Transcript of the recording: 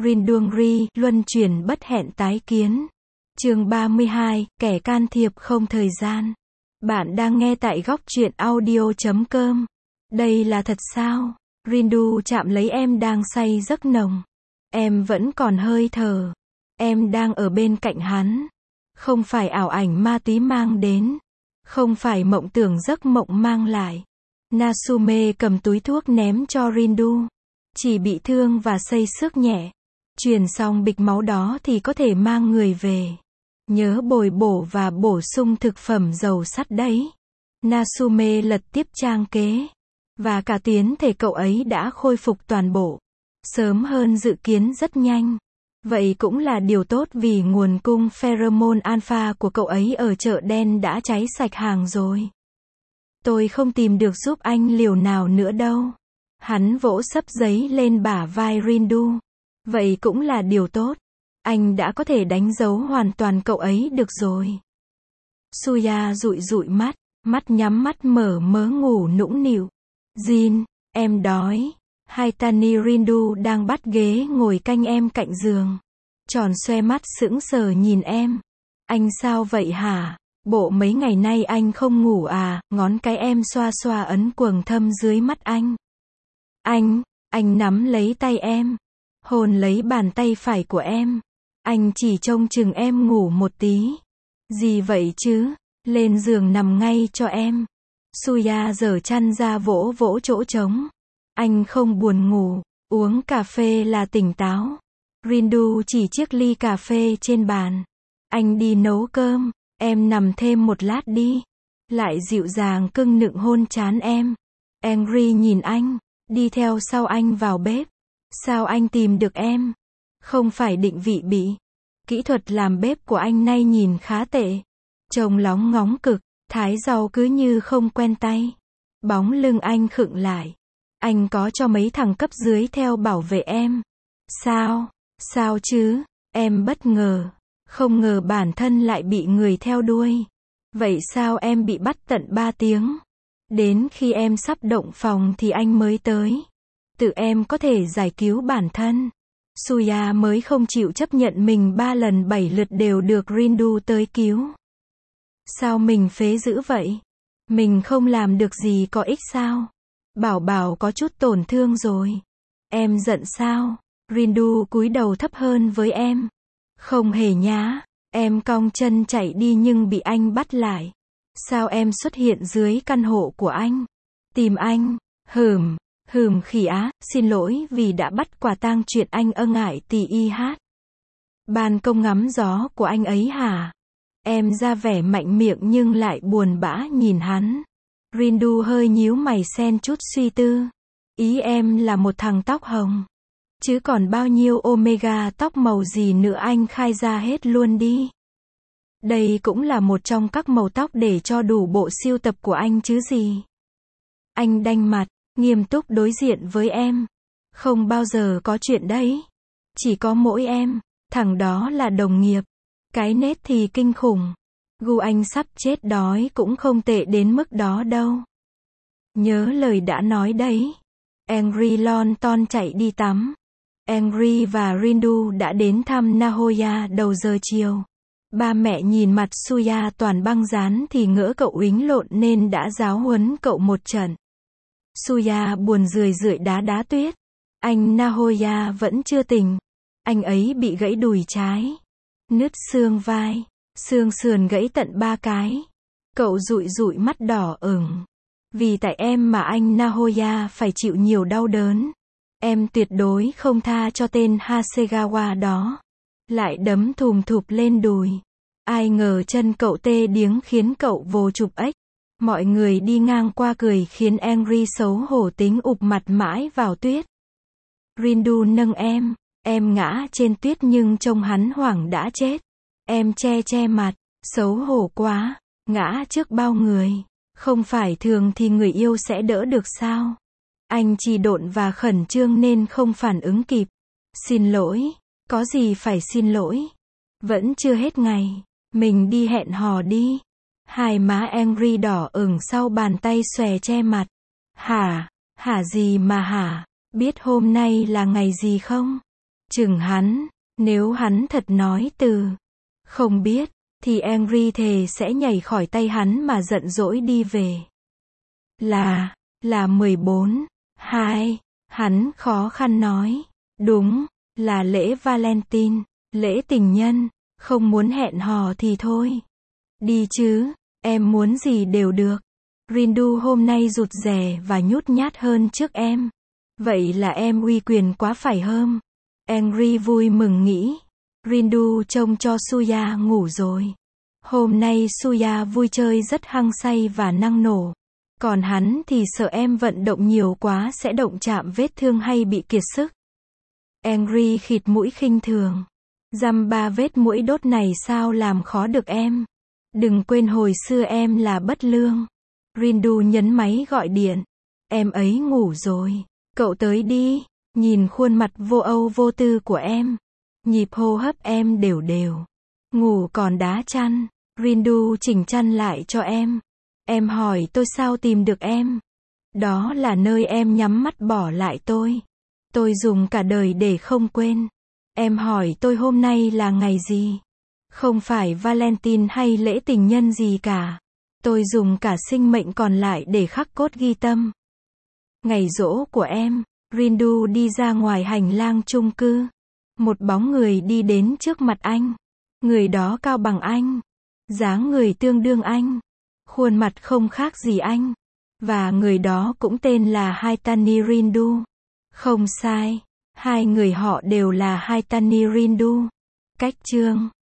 Rindungri, luân chuyển bất hẹn tái kiến. Chương 32, kẻ can thiệp không thời gian. Bạn đang nghe tại góc truyện audio.com. Đây là thật sao? Rindu chạm lấy em đang say giấc nồng. Em vẫn còn hơi thở. Em đang ở bên cạnh hắn. Không phải ảo ảnh ma túy mang đến. Không phải mộng tưởng giấc mộng mang lại. Nasume cầm túi thuốc ném cho Rindu. Chỉ bị thương và xây xước nhẹ. Truyền xong bịch máu đó thì có thể mang người về. Nhớ bồi bổ và bổ sung thực phẩm giàu sắt đấy. Nasume lật tiếp trang kế. Và cả tuyến thể cậu ấy đã khôi phục toàn bộ. Sớm hơn dự kiến rất nhanh. Vậy cũng là điều tốt vì nguồn cung pheromone alpha của cậu ấy ở chợ đen đã cháy sạch hàng rồi. Tôi không tìm được giúp anh liều nào nữa đâu. Hắn vỗ xấp giấy lên bả vai Rindu. Vậy cũng là điều tốt. Anh đã có thể đánh dấu hoàn toàn cậu ấy được rồi. Suya dụi dụi mắt, mắt nhắm mắt mở mớ ngủ nũng nịu. Jin, em đói. Haitani Rindu đang bắt ghế ngồi canh em cạnh giường. Tròn xoe mắt sững sờ nhìn em. Anh sao vậy hả? Bộ mấy ngày nay anh không ngủ à? Ngón cái em xoa xoa ấn quầng thâm dưới mắt anh. Anh nắm lấy tay em. Hôn lấy bàn tay phải của em. Anh chỉ trông chừng em ngủ một tí. Gì vậy chứ? Lên giường nằm ngay cho em. Suya giở chăn ra vỗ vỗ chỗ trống. Anh không buồn ngủ, uống cà phê là tỉnh táo. Rindu chỉ chiếc ly cà phê trên bàn. Anh đi nấu cơm, em nằm thêm một lát đi. Lại dịu dàng cưng nựng hôn trán em. Angry nhìn anh, đi theo sau anh vào bếp. Sao anh tìm được em? Không phải định vị bị. Kỹ thuật làm bếp của anh nay nhìn khá tệ. Trông lóng ngóng cực, thái rau cứ như không quen tay. Bóng lưng anh khựng lại. Anh có cho mấy thằng cấp dưới theo bảo vệ em. Sao chứ? Em bất ngờ. Không ngờ bản thân lại bị người theo đuôi. Vậy sao em bị bắt tận 3 tiếng? Đến khi em sắp động phòng thì anh mới tới. Tự em có thể giải cứu bản thân. Suya mới không chịu chấp nhận mình 3 lần 7 lượt đều được Rindu tới cứu. Sao mình phế dữ vậy? Mình không làm được gì có ích sao? Bảo có chút tổn thương rồi. Em giận sao? Rindu cúi đầu thấp hơn với em. Không hề nhá. Em cong chân chạy đi nhưng bị anh bắt lại. Sao em xuất hiện dưới căn hộ của anh? Tìm anh. Khỉ á, xin lỗi vì đã bắt quả tang chuyện anh ngại tì y hát. Ban công ngắm gió của anh ấy hả? Em ra vẻ mạnh miệng nhưng lại buồn bã nhìn hắn. Rindu hơi nhíu mày xen chút suy tư. Ý em là một thằng tóc hồng. Chứ còn bao nhiêu omega tóc màu gì nữa anh khai ra hết luôn đi. Đây cũng là một trong các màu tóc để cho đủ bộ sưu tập của anh chứ gì. Anh đanh mặt, nghiêm túc đối diện với em. Không bao giờ có chuyện đấy. Chỉ có mỗi em, thằng đó là đồng nghiệp. Cái nết thì kinh khủng. Gu anh sắp chết đói cũng không tệ đến mức đó đâu. Nhớ lời đã nói đấy. Angry lon ton chạy đi tắm. Angry và Rindu đã đến thăm Nahoya đầu giờ chiều. Ba mẹ nhìn mặt Suya toàn băng dán thì ngỡ cậu uýnh lộn nên đã giáo huấn cậu một trận. Suya buồn rười rượi đá tuyết. Anh Nahoya vẫn chưa tỉnh. Anh ấy bị gãy đùi trái. Nứt xương vai. Xương sườn gãy tận 3 cái. Cậu dụi dụi mắt đỏ ửng. Vì tại em mà anh Nahoya phải chịu nhiều đau đớn. Em tuyệt đối không tha cho tên Hasegawa đó. Lại đấm thùm thụp lên đùi. Ai ngờ chân cậu tê điếng khiến cậu vồ chụp ếch. Mọi người đi ngang qua cười khiến Angry xấu hổ tính ụp mặt mãi vào tuyết. Rindu nâng em ngã trên tuyết nhưng trông hắn hoảng đã chết. Em che mặt, xấu hổ quá, ngã trước bao người. Không phải thường thì người yêu sẽ đỡ được sao? Anh trì độn và khẩn trương nên không phản ứng kịp. Xin lỗi, có gì phải xin lỗi. Vẫn chưa hết ngày, mình đi hẹn hò đi. Hai má Angry đỏ ửng sau bàn tay xòe che mặt. Hả gì mà hả? Biết hôm nay là ngày gì không? chừng hắn, nếu hắn thật nói từ không biết, thì Henry thề sẽ nhảy khỏi tay hắn mà giận dỗi đi về. Là 14. 2. Hắn khó khăn nói. Đúng, là lễ Valentine, lễ tình nhân, không muốn hẹn hò thì thôi. Đi chứ, em muốn gì đều được. Rindu hôm nay rụt rè và nhút nhát hơn trước em. Vậy là em uy quyền quá phải không? Henry vui mừng nghĩ. Rindu trông cho Suya ngủ rồi. Hôm nay Suya vui chơi rất hăng say và năng nổ. Còn hắn thì sợ em vận động nhiều quá sẽ động chạm vết thương hay bị kiệt sức. Henry khịt mũi khinh thường. Dăm ba vết mũi đốt này sao làm khó được em. Đừng quên hồi xưa em là bất lương. Rindu nhấn máy gọi điện. Em ấy ngủ rồi. Cậu tới đi. Nhìn khuôn mặt vô âu vô tư của em. Nhịp hô hấp em đều đều. Ngủ còn đá chăn. Rindu chỉnh chăn lại cho em. Em hỏi tôi sao tìm được em. Đó là nơi em nhắm mắt bỏ lại tôi. Tôi dùng cả đời để không quên. Em hỏi tôi hôm nay là ngày gì. Không phải Valentine hay lễ tình nhân gì cả. Tôi dùng cả sinh mệnh còn lại để khắc cốt ghi tâm. Ngày giỗ của em. Rindu đi ra ngoài hành lang chung cư. Một bóng người đi đến trước mặt anh. Người đó cao bằng anh. Dáng người tương đương anh. Khuôn mặt không khác gì anh. Và người đó cũng tên là Haitani Rindu. Không sai. Hai người họ đều là Haitani Rindu. Cách chương